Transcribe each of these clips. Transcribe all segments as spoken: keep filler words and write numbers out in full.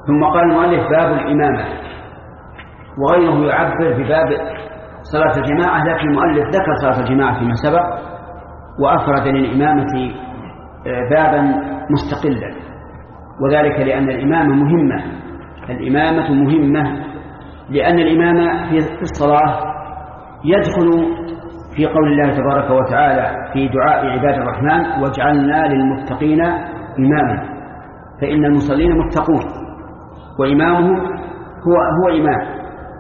ثم قال المؤلف باب الإمامة، وغيره يعبر بباب صلاة الجماعة، لكن المؤلف ذكر صلاة الجماعة فيما سبق وأفرد للإمامة بابا مستقلا، وذلك لأن الإمامة مهمة الإمامة مهمة لأن الإمامة في الصلاة يدخل في قول الله تبارك وتعالى في دعاء عباد الرحمن: واجعلنا للمتقين إماما، فإن المصلين متقون وإمامهم هو, هو إمام،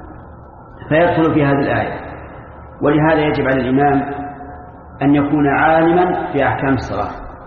فيدخل في هذه الآية. ولهذا يجب على الإمام أن يكون عالما في أحكام الصلاة،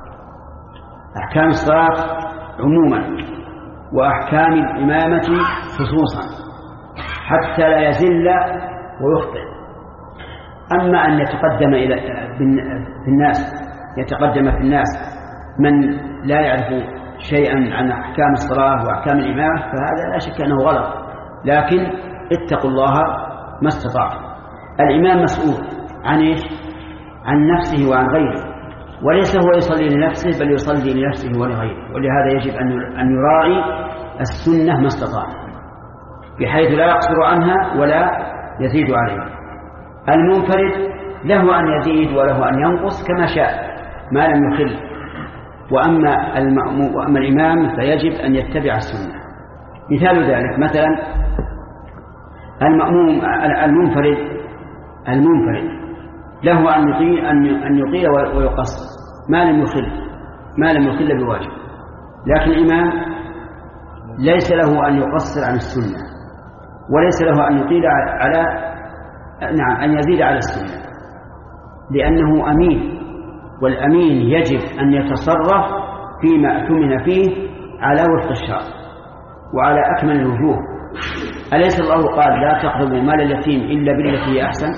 أحكام الصلاة عموما وأحكام الإمامة خصوصا، حتى لا يزل ويخطئ. أما أن يتقدم إلى في الناس يتقدم في الناس من لا يعرف شيئا عن أحكام الصلاة وأحكام الإمامة، فهذا لا شك أنه غلط، لكن اتقوا الله ما استطعتم. الإمام مسؤول عن إيش؟ عن نفسه وعن غيره، وليس هو يصلي لنفسه بل يصلي لنفسه ولغيره، ولهذا يجب أن يراعي السنة ما استطاع، بحيث لا يقصر عنها ولا يزيد عليها. المنفرد له أن يزيد وله أن ينقص كما شاء ما لم يخل، وأما, وأما الإمام فيجب أن يتبع السنة. مثال ذلك مثلا المأموم المنفرد المنفرد له أن يطيل أن يطيل ويقصر ما لم يخل ما لم يخل بواجب، لكن الإمام ليس له أن يقصر عن السنة، وليس له أن يطيل على نعم أن يزيد على السنة، لأنه أمين، والأمين يجب أن يتصرف فيما أؤتمن فيه على وفق الشرع وعلى أكمل الوجوه. أليس الله قال: لا تقربوا مال اليتيم إلا بالتي هي أحسن؟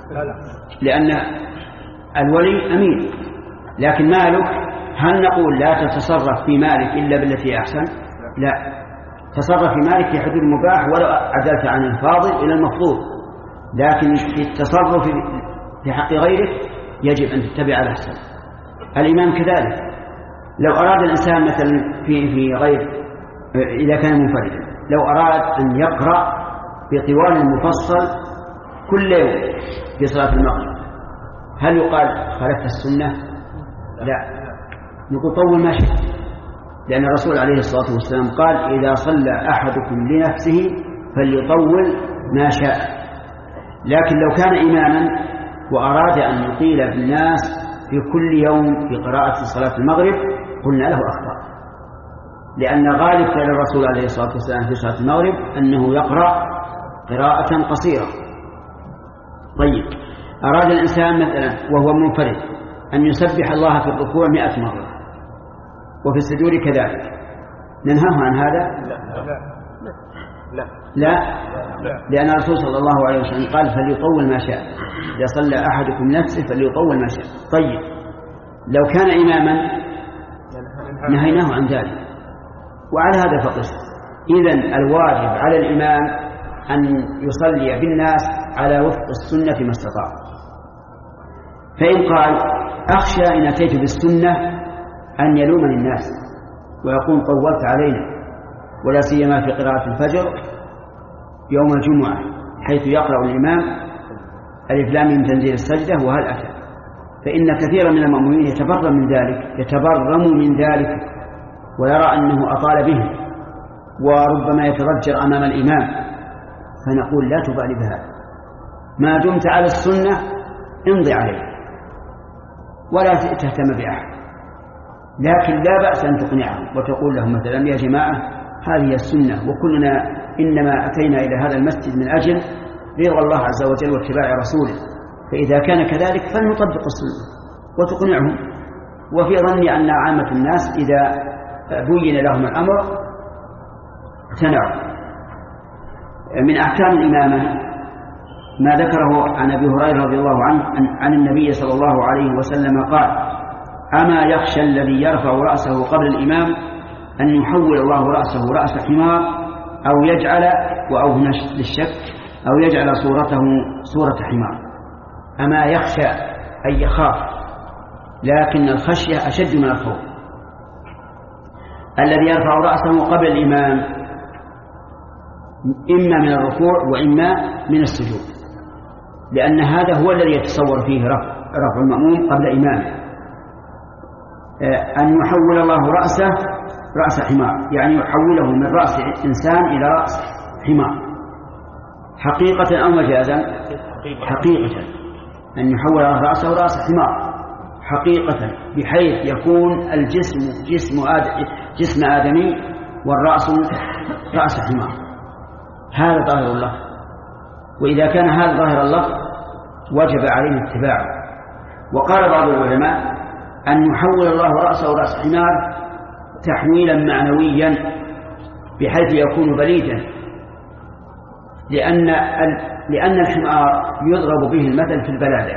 لأن الولي أمين، لكن مالك هل نقول لا تتصرف في مالك إلا بالتي هي أحسن؟ لا، تصرف في مالك في حدود المباح ولو عدلت عن الفاضل إلى المفضول، لكن في التصرف في حق غيرك يجب أن تتبع الأحسن. الإمام كذلك، لو أراد الإنسان مثلا في في غير إذا كان منفردا، لو أراد أن يقرأ بطوال مفصل كل يوم في صلاة المغرب، هل يقال خالفت السنة؟ لا، نقول طول ما شئت، لأن الرسول عليه الصلاة والسلام قال: إذا صلى أحدكم لنفسه فليطول ما شاء. لكن لو كان إماما وأراد أن يطيل بالناس في كل يوم في قراءة صلاة المغرب، قلنا له أخطأ، لأن غالب فعل الرسول عليه الصلاة والسلام في صلاة المغرب أنه يقرأ قراءة قصيرة. طيب، أراد الإنسان مثلا وهو منفرد أن يسبح الله في الركوع مئة مرة وفي السجود كذلك، ننهاه عن هذا؟ لا لا لا، لأن الرسول صلى الله عليه وسلم قال: فليطول ما شاء، إذا صلى أحدكم نفسه فليطول ما شاء. طيب، لو كان إماما نهيناه عن ذلك، وعلى هذا فقس. إذن الواجب على الإمام أن يصلي بالناس على وفق السنة ما استطاع. فإن قال: أخشى إن أتيت بالسنة أن يلومني الناس ويقول طولت علينا، ولا سيما في قراءة الفجر يوم الجمعة، حيث يقرأ الإمام ألف لام من تنزيل السجدة وهل أتى، فإن كثيرا من المأمومين يتبرم من ذلك يتبرم من ذلك ويرى أنه أطال به، وربما يتضجر أمام الإمام، فنقول: لا تبالي بهذا، ما دمت على السنة امضي عليه ولا تهتم بأحد. لكن لا بأس أن تقنعهم وتقول لهم مثلا: يا جماعة، هذه السنة، وكلنا إنما أتينا إلى هذا المسجد من أجل رضا الله عز وجل واتباع رسوله، فإذا كان كذلك فلنطبق السنة، وتقنعهم. وفي ظني أن عامة الناس إذا بين لهم الأمر اقتنعوا. من أحكام الإمامة ما ذكره عن أبي هريرة رضي الله عنه عن النبي صلى الله عليه وسلم قال: أما يخشى الذي يرفع رأسه قبل الإمام أن يحول الله رأسه رأس حمار، أو يجعل وأو للشك أو يجعل صورته صورة حمار. أما يخشى أي يخاف، لكن الخشية أشد من الخوف. الذي يرفع رأسه قبل الإمام إما من الركوع وإما من السجود، لأن هذا هو الذي يتصور فيه رفع, رفع المأموم قبل إمامه. أن يحول الله رأسه رأس حمار، يعني يحوله من رأس إنسان إلى رأس حمار، حقيقة أو مجازا؟ حقيقة. أن يحول الله رأسه رأس حمار حقيقة، بحيث يكون الجسم جسم آدم جسم آدمي والرأس رأس حمار. هذا ظاهر الله، وإذا كان هذا ظاهر الله وجب عليه اتباعه. وقال بعض العلماء أن يحول الله رأسه رأس حمار تحويلا معنويا بحيث يكون بليدا، لأن لأن الحمار يضرب به المثل في البلادة،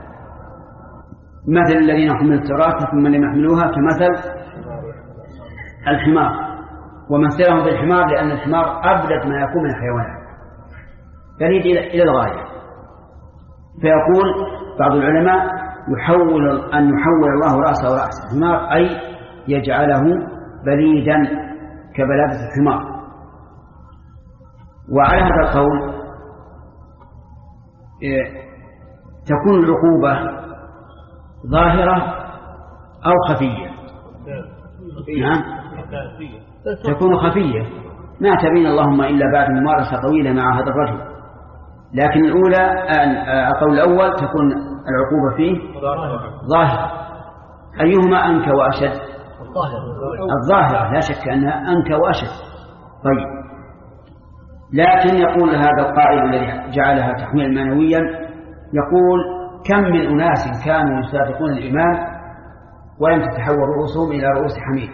مثل الذين يحملون التراث ثم لم يحملوها كمثل الحمار، ومثلهم بالحمار لأن الحمار أبلد ما يكون من الحيوانات، بليد إلى الغاية. فيقول بعض العلماء يحول أن يحول الله رأسه رأس الحمار أي يجعله بليدا كبلادة الحمار. وعلى هذا القول تكون العقوبة ظاهرة أو خفية. نعم، تكون خفية ما تبين اللهم إلا بعد ممارسة طويلة مع هذا الرجل. لكن الأولى القول الأول تكون العقوبة فيه ظاهرة. أيهما أنكى وأشد؟ الظاهرة لا شك أنها أنكى وأشد. طيب، لكن يقول هذا القائل الذي جعلها تحويلا معنويا، يقول كم من أناس كانوا يسابقون الإمام ولم تتحول رؤوسهم إلى رؤوس حمير،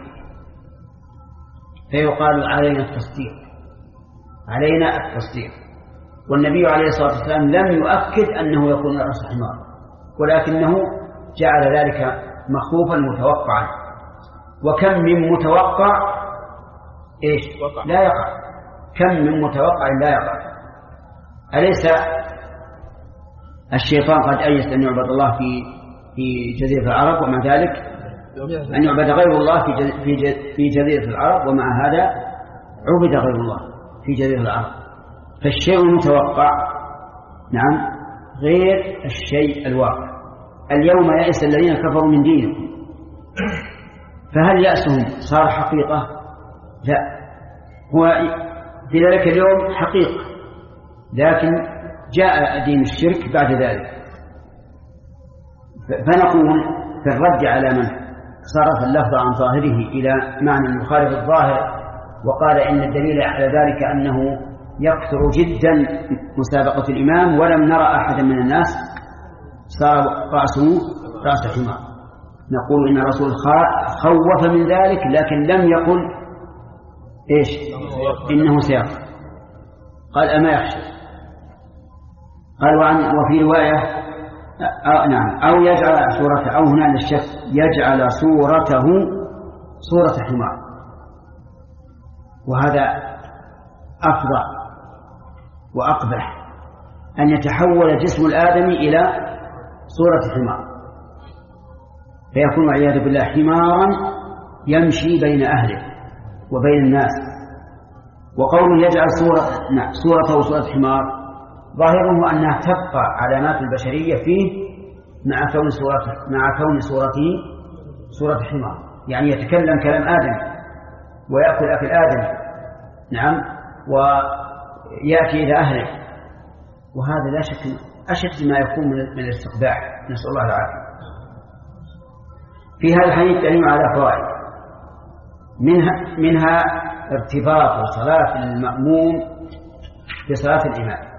فيقال علينا التصديق علينا التصديق والنبي عليه الصلاة والسلام لم يؤكد أنه يكون رأس حمار، ولكنه جعل ذلك مخوفا متوقعا. وكم من متوقع إيش لا يقع، كم من متوقع لا يقع. أليس الشيطان قد أيس أن يعبد الله في في جزيرة العرب، ومع ذلك أن يعبد غير الله في في جزيرة العرب، ومع هذا عبد غير الله في جزيرة العرب. فالشيء المتوقع نعم غير الشيء الواقع. اليوم يأس الذين كفروا من دينهم، فهل يأسهم صار حقيقة؟ لا، هو في ذلك اليوم حقيقة، لكن جاء دين الشرك بعد ذلك. فنقول في الرد على من صرف اللفظ عن ظاهره إلى معنى مخالف الظاهر وقال إن الدليل على ذلك أنه يكثر جدا مسابقة الإمام ولم نرى أحدا من الناس صار رأسه رأس حمار، نقول إن الرسول خوف من ذلك لكن لم يقل إيش إنه سيقع، قال أما يخشى. قال وعن وفي رواية أو نعم أو يجعل صورته، أو هنا للشك يجعل صورته صورة حمار، وهذا أفضل وأقبح أن يتحول جسم الآدمي إلى صورة حمار، فيكون والعياذ بالله حمارا يمشي بين أهله وبين الناس. وقوله يجعل صورة نعم صورته صورة حمار ظاهره أنها تبقى علامات البشرية فيه مع كون صورته مع كون صورته صورة حمار، يعني يتكلم كلام آدم ويأكل أكل آدم نعم ويأتي إلى أهله، وهذا لا شك أشد ما يكون من الاستقباح، نسأل الله العافية. في هذا الحديث دليل على فوائد، منها منها ارتباط صلاة المأموم بصلاة الإمام.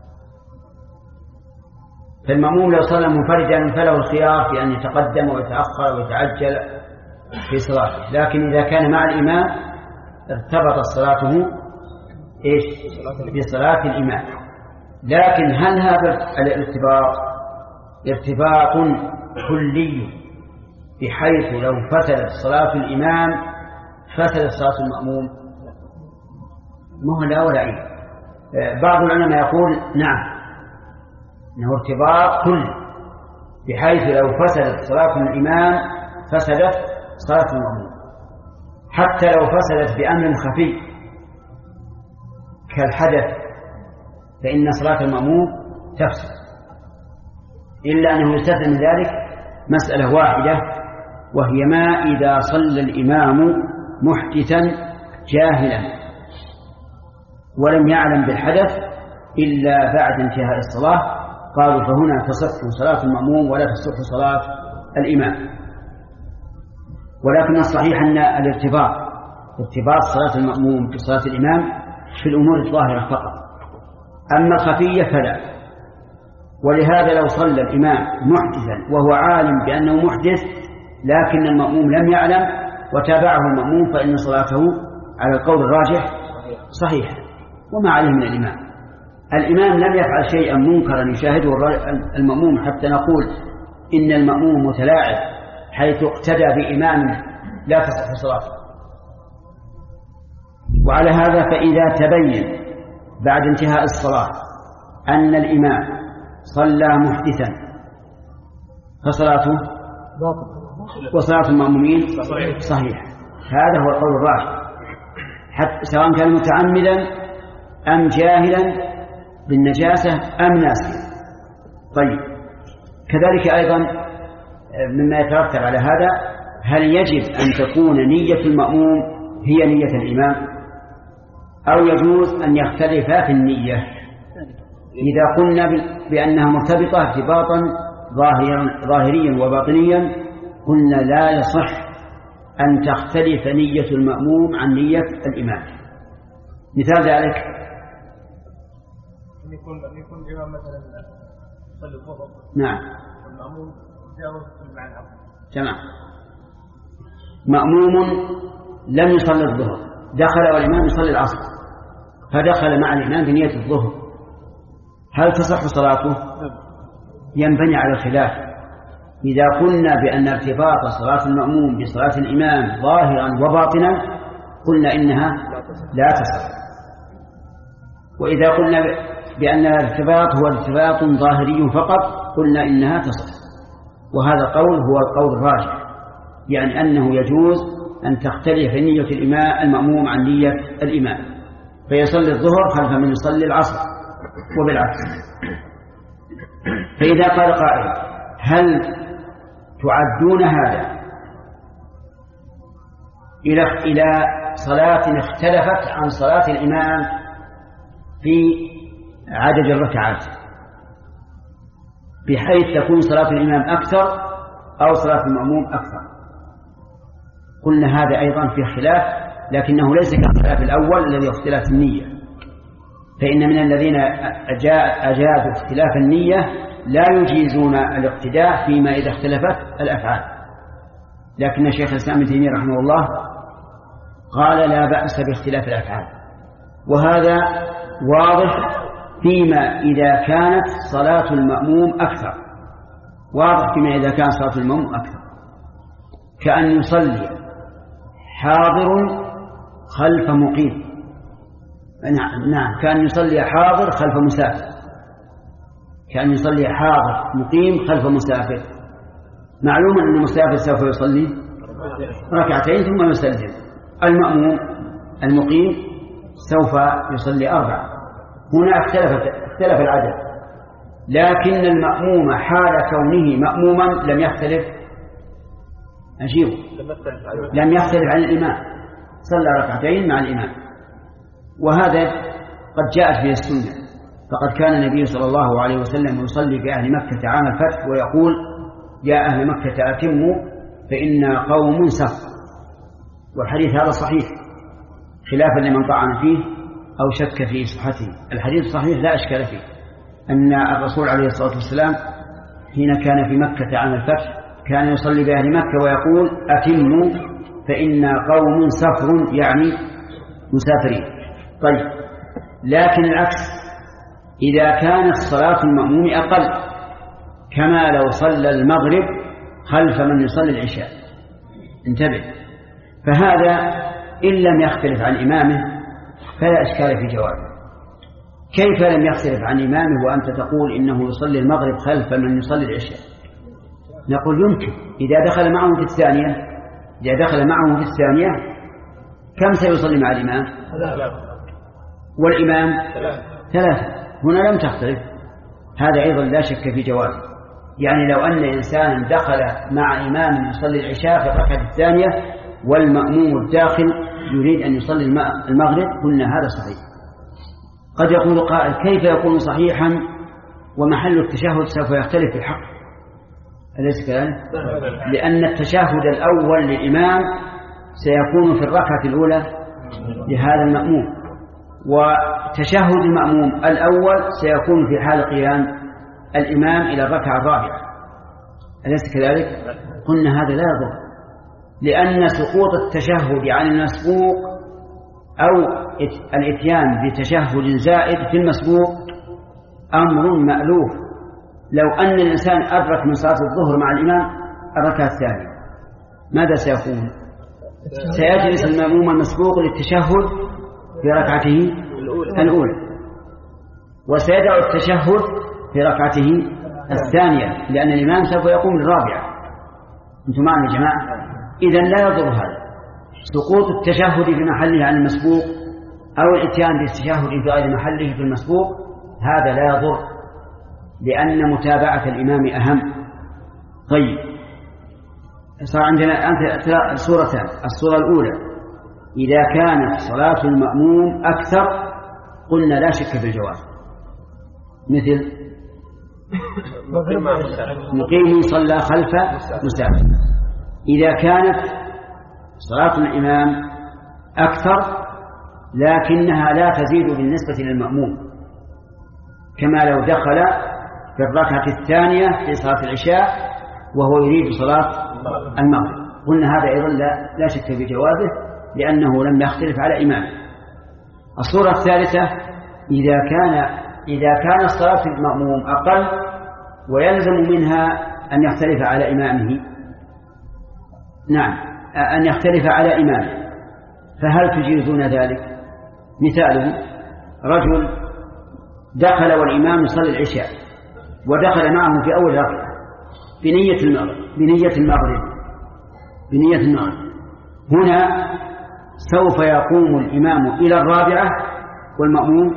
فالمأموم لو صلى منفردا فله الخيار في أن يتقدم ويتأخر ويتعجل في صلاته، لكن إذا كان مع الإمام ارتبط صلاته إيش بصلاة الإمام. لكن هل هذا الارتباط ارتباط كلي بحيث لو فسدت صلاة الإمام فسدت صلاة المأموم؟ مهلا ولا عيب. بعض العلماء يقول نعم إنه ارتباط كلي بحيث لو فسدت صلاة الإمام فسدت صلاة المأموم، حتى لو فسدت بأمر خفي كالحدث فإن صلاة المأموم تفسد، إلا أنه يستثنى من ذلك مسألة واحدة، وهي ما إذا صلى الإمام محدثا جاهلا ولم يعلم بالحدث إلا بعد انتهاء الصلاة، قالوا فهنا تصح صلاة المأموم ولا تصح صلاة الإمام. ولكن الصحيح أن الارتباط ارتباط صلاة المأموم بصلاة الإمام في الأمور الظاهرة فقط، أما الخفية فلا. ولهذا لو صلى الإمام محدثا وهو عالم بأنه محدث لكن المأموم لم يعلم وتابعه المأموم فإن صلاته على القول الراجح صحيح وما عليه من الإمام. الإمام لم يفعل شيئا منكرا يشاهده المأموم حتى نقول إن المأموم متلاعب حيث اقتدى بإمام لا تصح صلاته. وعلى هذا فإذا تبين بعد انتهاء الصلاة أن الإمام صلى محدثا فصلاته وصلاة المأمومين صحيح. هذا هو القول الراجح حتى سواء كان متعمدا أم جاهلا بالنجاسة أم ناسيا. طيب، كذلك أيضا مما يترتب على هذا هل يجب أن تكون نية المأموم هي نية الإمام أو يجوز أن يختلفا في النية؟ إذا قلنا بأنها مرتبطة ارتباطا ظاهريا وباطنيا قلنا لا يصح أن تختلف نية المأموم عن نية الإمام. مثال ذلك يكون يكون الإمام مثلا يصلي الظهر نعم والمأموم يصلي مع العصر. تمام. مأموم لم يصلي الظهر دخل والإمام يصلي العصر فدخل مع الإمام بنية الظهر، هل تصح صلاته؟ ينبني على الخلاف. إذا قلنا بأن ارتباط صلاة المأموم بصلاة الإمام ظاهرا وباطنا قلنا إنها لا تصح، وإذا قلنا بأن الارتباط هو ارتباط ظاهري فقط قلنا إنها تصح. وهذا القول هو القول الراجح، يعني أنه يجوز أن تختلف نية الإمام المأموم عن نية الإمام، فيصلي الظهر خلف من يصلي العصر وبالعكس. فإذا قال قائل هل تعدون هذا إلى إلى صلاة اختلفت عن صلاة الإمام في عدد الركعات بحيث تكون صلاة الإمام أكثر أو صلاة المأموم أكثر؟ قلنا هذا أيضا في خلاف، لكنه ليس كالخلاف الأول الذي اختلاف النية، فإن من الذين أجازوا اختلاف النية لا يجيزون الاقتداء فيما إذا اختلفت الأفعال. لكن الشيخ الإسلام ابن تيمية رحمه الله قال لا بأس باختلاف الأفعال، وهذا واضح فيما إذا كانت صلاة المأموم أكثر، واضح فيما إذا كانت صلاة المأموم أكثر، كأن يصلي حاضر خلف مقيم. نعم، كأن يصلي حاضر خلف مسافر، كأن يصلي حاضر مقيم خلف مسافر. معلوم أن المسافر سوف يصلي ركعتين ثم يسلم، المأموم المقيم سوف يصلي أربعة. هنا اختلف اختلف العدد، لكن المأموم حال كونه مأموما لم يختلف أجيب لم يختلف عن الإمام، صلى ركعتين مع الإمام. وهذا قد جاءت به السنة، فقد كان النبي صلى الله عليه وسلم يصلي في أهل مكة عام الفتح ويقول يا أهل مكة أتموا فإنا قوم سفر. والحديث هذا صحيح خلافا لمن طعن فيه أو شك في صحته. الحديث صحيح لا أشكال فيه، أن الرسول عليه الصلاة والسلام حين كان في مكة عام الفتح كان يصلي بأهل مكة ويقول أتموا فإنا قوم سفر، يعني مسافرين. طيب، لكن العكس إذا كانت صلاة المأموم أقل، كما لو صلى المغرب خلف من يصلي العشاء، انتبه، فهذا إن لم يختلف عن إمامه فلا إشكال في جوابه. كيف لم يختلف عن إمامه وأنت تقول إنه يصلي المغرب خلف من يصلي العشاء؟ نقول يمكن إذا دخل معه في الثانية إذا دخل معه في الثانية كم سيصلي مع الإمام؟ والإمام ثلاثة. هنا لم تختلف. هذا أيضا لا شك في جوازه. يعني لو أن إنسانا دخل مع إمام يصلي العشاء في الركعة الثانية والمأموم الداخل يريد أن يصلي المغرب قلنا هذا صحيح. قد يقول قائل كيف يكون صحيحا ومحل التشهد سوف يختلف في الحق؟ أليس كذلك؟ لأن التشهد الأول للإمام سيكون في الركعة الأولى لهذا المأموم، وتشهد المأموم الأول سيكون في حال قيام الإمام إلى الركعة الرابعة. أليس كذلك؟ قلنا هذا لا يضر، لأن سقوط التشهد عن المسبوق أو الإتيان بتشهد زائد في المسبوق أمر مألوف. لو أن الإنسان أدرك من صلاة الظهر مع الإمام الركعة الثانية ماذا سيكون؟ سيجلس المأموم المسبوق للتشهد في ركعته الأولى وسيدع التشهد في ركعته الثانية، لأن الإمام سوف يقوم للرابعة. أنتم معنا يا جماعة؟ إذن لا يضر هذا سقوط التشهد في محله عن المسبوق أو الإتيان بالتشهد في غير محله في المسبوق، هذا لا يضر لأن متابعة الإمام أهم. طيب، صار عندنا صورتان. الصورة الأولى إذا كانت صلاة المأموم أكثر قلنا لا شك في الجواز، مثل مقيم صلى خلف مسافر. إذا كانت صلاة الإمام أكثر لكنها لا تزيد بالنسبة للمأموم، كما لو دخل في الركعة الثانية في صلاة العشاء وهو يريد صلاة المغرب، قلنا هذا أيضا لا, لا شك في جوازه لأنه لم يختلف على إمامه. الصورة الثالثة إذا كان إذا كان صلاة المأموم أقل ويلزم منها أن يختلف على إمامه، نعم أن يختلف على إمامه، فهل تجيزون ذلك؟ مثاله رجل دخل والإمام يصلي العشاء ودخل معه في أول ركعة بنية المغرب بنية المغرب بنية المغرب هنا سوف يقوم الإمام إلى الرابعة والمأموم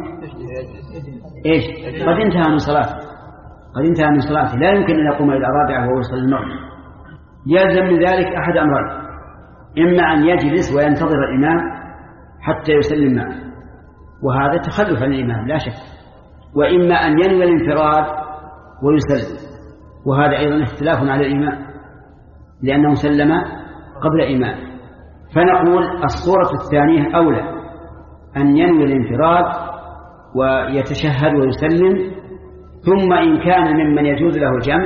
إيش؟ قد انتهى من صلاته قد انتهى من صلاته لا يمكن أن يقوم إلى الرابعة وهو يصلي المغرب. يلزم من ذلك أحد أمرين: إما أن يجلس وينتظر الإمام حتى يسلم معه وهذا تخلف عن الإمام لا شك، وإما أن ينوي الانفراد ويسلم، وهذا أيضا اختلاف على الإمام لأنه سلم قبل إمامه. فنقول الصورة الثانية أولى، أن ينوي الانفراد ويتشهد ويسلم، ثم إن كان ممن يجوز له الجمع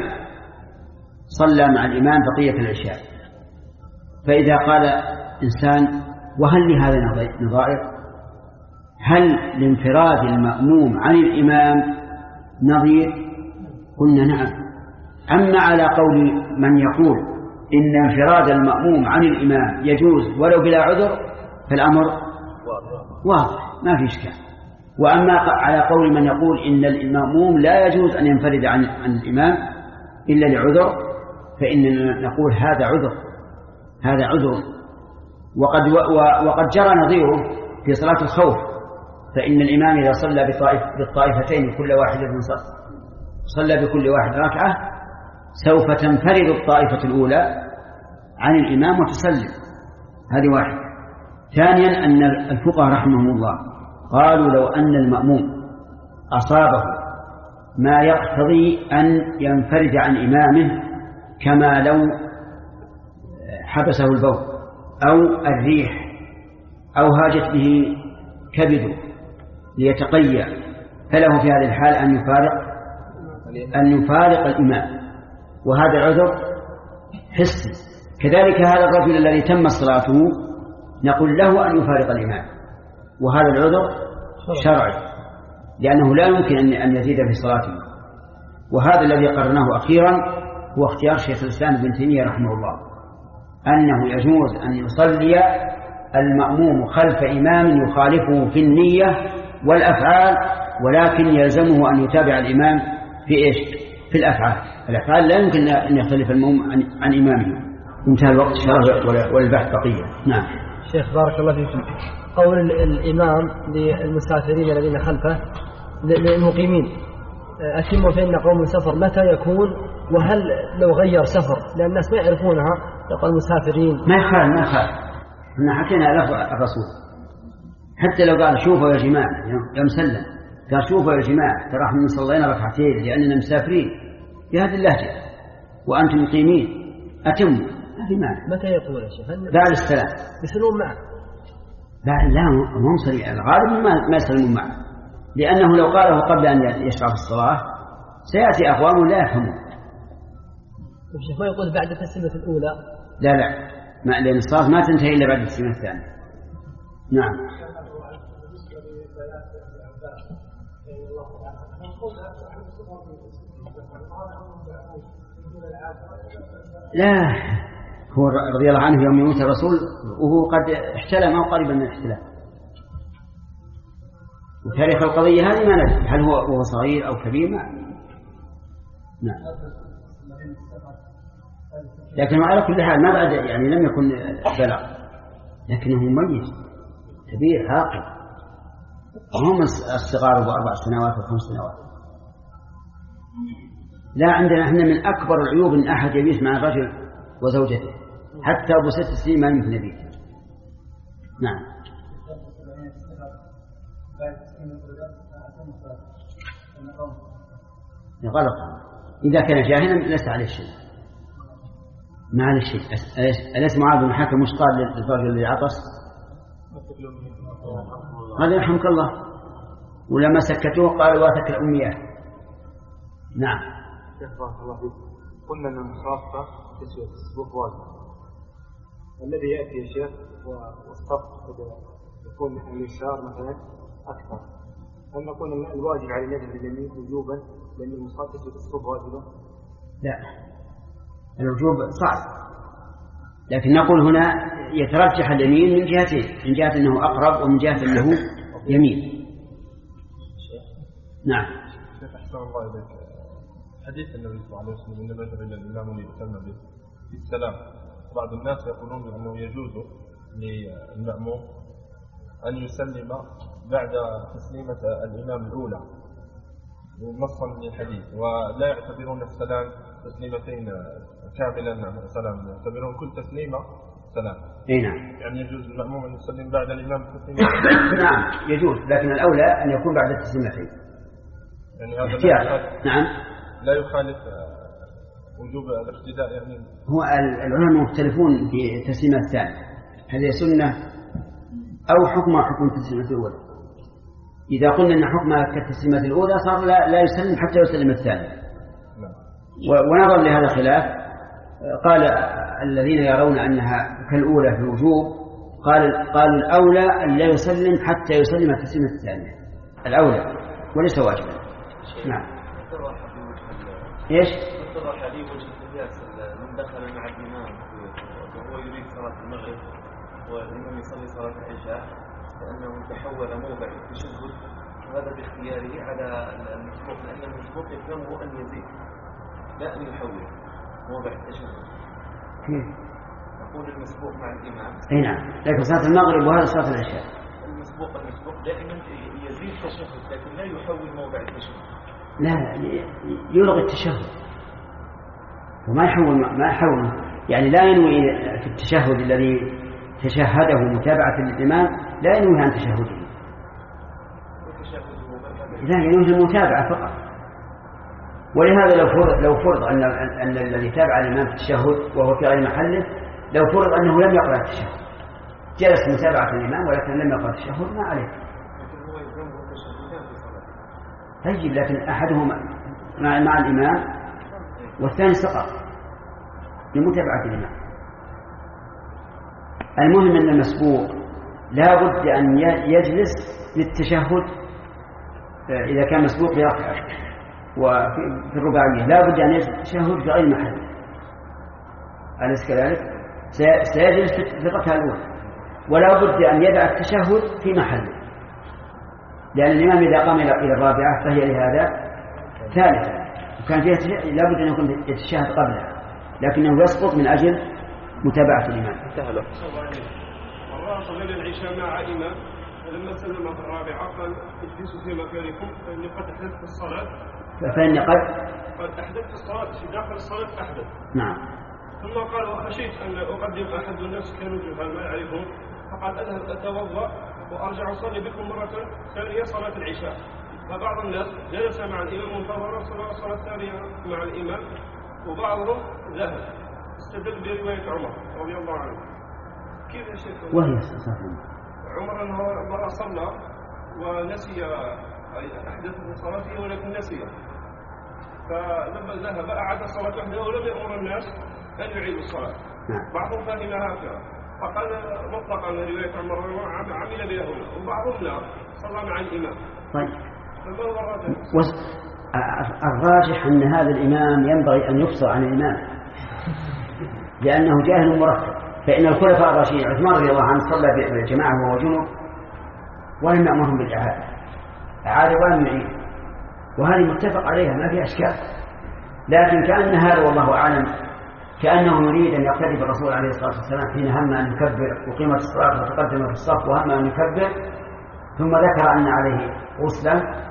صلى مع الإمام بقية العشاء. فإذا قال إنسان وهل لهذا نظائر؟ هل لانفراد المأموم عن الإمام نظير؟ قلنا نعم. أما على قول من يقول إن انفراد المأموم عن الإمام يجوز ولو بلا عذر فالأمر واضح ما في إشكال. وأما على قول من يقول إن المأموم لا يجوز أن ينفرد عن الإمام إلا لعذر فإننا نقول هذا عذر هذا عذر وقد, وقد جرى نظيره في صلاة الخوف، فإن الإمام إذا صلى بالطائفتين كل واحد صلى بكل واحد ركعة سوف تنفرد الطائفة الأولى عن الإمام وتسلم. هذه واحد. ثانيا أن الفقهاء رحمهم الله قالوا لو أن المأموم أصابه ما يقتضي أن ينفرد عن إمامه كما لو حبسه البول أو الريح أو هاجت به كبده ليتقيأ، فله في هذه الحال أن يفارق أن يفارق الإمام، وهذا عذر حسي. كذلك هذا الرجل الذي تم صلاته نقول له أن يفارق الإمام، وهذا العذر شرعي لأنه لا يمكن أن يزيد في صلاته. وهذا الذي قررناه أخيرا هو اختيار شيخ الإسلام ابن تيمية رحمه الله، أنه يجوز أن يصلي المأموم خلف إمام يخالفه في النية والأفعال، ولكن يلزمه أن يتابع الإمام في إيش؟ في الأفعال. الأفعال لا يمكن أن يختلف المأموم عن, عن إمامه. انتهى الوقت شرح والبحث بقية. نعم. شيخ بارك الله فيكم، قول الإمام للمسافرين الذين خلفه للمقيمين أتموا فإن قوم سفر، متى يكون؟ وهل لو غير سفر لأن الناس ما يعرفونها يقول المسافرين؟ ما يخال ما يخال، احنا حكينا لفظ الرسول حتى لو قال شوفوا يا جماعة يوم سلم قال شوفوا يا جماعة ترى احنا صلينا ركعتين لأننا مسافرين بهذه اللهجة وأنتم مقيمين أتموا، ما في معنى. متى يقول يا شيخ؟ بعد السلام يسلمون معه؟ بعد لا هم صريح الغالب ما ما يسلمون معه، لأنه لو قاله قبل أن يشرع في الصلاة سيأتي أقوام لا يفهمون. الشيخ ما يقول بعد التسليمة الأولى؟ لا لا ما لأن الصلاة ما تنتهي إلا بعد التسليمة الثانية. نعم. لا هو رضي الله عنه يوم يموت الرسول وهو قد احتلم أو قريبا من الاحتلام، وتاريخ القضية هذه ما ندري هل هو وهو صغير أو كبير. ما نعم. لكن على كل حال ما بعد يعني لم يكن بلغ، لكنه مميز كبير عاقل، وهم الصغار بأربع سنوات وخمس سنوات. لا عندنا احنا من أكبر العيوب أن أحد يبيت مع الرجل وزوجته حتى أبو ست سنين ما يمكن يبيت. نعم. غلط، إذا كان جاهلا ليس عليه شيء، ما عليه شيء. أليس معاذ بن الحكم مش قال للرجل اللي عطس قال يرحمك الله، ولما سكتوه قال واتك الأميات. نعم. قلنا أن المصافة تسوية الصفوف واجب، الذي يأتي يا شيخ والصف يكون اليسار مثلا أكثر، هل نقول أن الواجب على اليد اليمين وجوبا لأن المصافة تسوية الصفوف واجبة؟ لا الوجوب صعب، لكن نقول هنا يترجح اليمين من جهتين، من جهة أنه أقرب ومن جهة أنه يمين. نعم. أحسن الله إليك، حديث النبي صلى الله عليه وسلم إن ذهب إلى الإمام ليتم بالسلام، بعض الناس يقولون أنه يجوز للمأموم أن يسلم بعد تسليمة الإمام الأولى نصا من الحديث، ولا يعتبرون السلام تسليمتين كاملا سلام، يعتبرون كل تسليمة سلام. اي نعم. يعني يجوز للمأموم أن يسلم بعد الإمام تسليمة. نعم يجوز، لكن الأولى أن يكون بعد التسليمتين. يعني هذا احتياط. نعم. لا يخالف وجوب الاقتداء يعني. هو العلماء مختلفون في التسليمة الثانية، هل هي سنة أو حكمها حكم التسليمة الأولى. إذا قلنا أن حكمها كالتسليمة الأولى صار لا, لا يسلم حتى يسلم الثانية. ونظر لهذا الخلاف قال الذين يرون أنها كالأولى في الوجوب قال قالوا الأولى أن لا يسلم حتى يسلم التسليمة الثانية، الأولى وليس واجبا. نعم. ايش؟ صرح لي وجه القياس من دخل مع الإمام وهو يريد صلاة المغرب والإمام يصلي صلاة العشاء لأنه تحول موضع التشهد، وهذا باختياره على المسبوق، لأن المسبوق يفهمه أن يزيد لا أن يحول موضع التشهد. نقول المسبوق مع الإمام. اي نعم، لكن صلاة المغرب وهذا صلاة العشاء. المسبوق المسبوق دائما يزيد تشهد لكن لا يحول موضع التشهد. لا يلغي التشهد وما يحول ما يحول يعني لا ينوي في التشهد الذي تشهده متابعة للإمام لا ينوي عن تشهده، لا ينوي المتابعة فقط. ولهذا لو فرض لو فرض أن أن الذي تابع الإمام في التشهد وهو في غير محله، لو فرض أنه لم يقرأ التشهد جلس متابعة الإمام ولكن لم يقرأ التشهد ما عليه. طيب لكن أحدهما مع, مع الإمام والثاني سقط لمتابعة الإمام. المهم أن المسبوق لا بد أن يجلس للتشهد إذا كان مسبوق بركعة، وفي الرباعية لا بد أن يجلس التشهد في غير محل، أليس كذلك؟ سيجلس في الركعة الأولى ولا بد أن يدع التشهد في محله، لأن الإمام إذا قام إلى الرابعة فهي لهذا ثالثة، وكان فيها لا بد أن يكون يتشهد قبلها، لكنه يسقط من أجل متابعة الإمام. والرابع بين العشاء مع إمام، فلما سلم في الرابعة قال اجلسوا في مكانكم فإني قد أحدثت الصلاة. فإني قد قد أحدثت الصلاة في داخل الصلاة أحدث. نعم. ثم قال وخشيت أن أقدم أحد الناس كانوا جهال ما يعرفون، فقال أذهب أتوضأ وأرجع أصلي بكم مرة ثانية صلاة العشاء. فبعض الناس جلس مع الإمام منتظرا صلى الصلاة الثانية مع الإمام، وبعضهم ذهب استدل برواية عمر رضي الله عنه. كيف يا شيخ؟ وهي صحيح. عمر أنه مرة صلى ونسي أحدث في صلاته ولكن نسي، فلما ذهب أعاد الصلاة وحده ولم يأمر الناس أن يعيدوا الصلاة. نعم. بعضهم فهمها هكذا فقال مطلقا رواية عمر عمل بها هنا، وبعضهم لا صلى مع الإمام. طيب. فما هو الراجح؟ الراجح أن هذا الإمام ينبغي أن يفصل عن الإمام لأنه جاهل مركب، فإن الخلفاء الراشدين عثمان رضي الله عنه صلى بالجماعة وهو جنوب ولم يأمرهم بالإعادة، أعاد ولم يعيد، وهذه متفق عليها ما في أشكال. لكن كأن هذا والله أعلم كأنه يريد أن يقتدي بالرسول عليه الصلاة والسلام حين هم أن يكبر وقيمة الصلاة وتقدم في الصف وهم أن يكبر، ثم ذكر أن عليه غسلا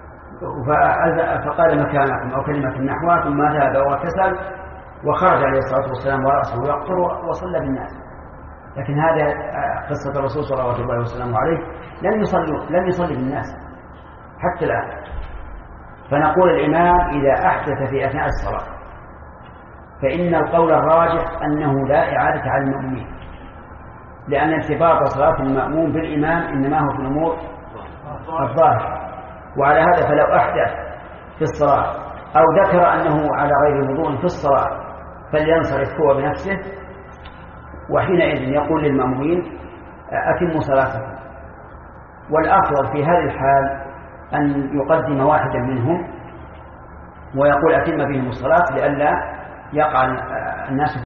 فقال مكانكم أو كلمة نحوها، ثم ذهب وكسل وخرج عليه الصلاة والسلام ورأسه يقطر وصلى بالناس. لكن هذا قصة الرسول صلى الله عليه وسلم عليه لم يصلي لم يصلي بالناس حتى الآن. فنقول الإمام إذا أحدث في أثناء الصلاة فإن القول الراجح أنه لا إعادة على المأمومين، لأن ارتباط صلاة المأموم بالإمام إنما هو في الأمور الظاهرة. وعلى هذا فلو أحدث في الصلاة أو ذكر أنه على غير وضوء في الصلاة فلينصرف هو بنفسه، وحينئذ يقول للمأمومين أتموا صلاتكم. والأفضل في هذه الحال أن يقدم واحدا منهم ويقول أتم بهم الصلاة لئلا يقع الناس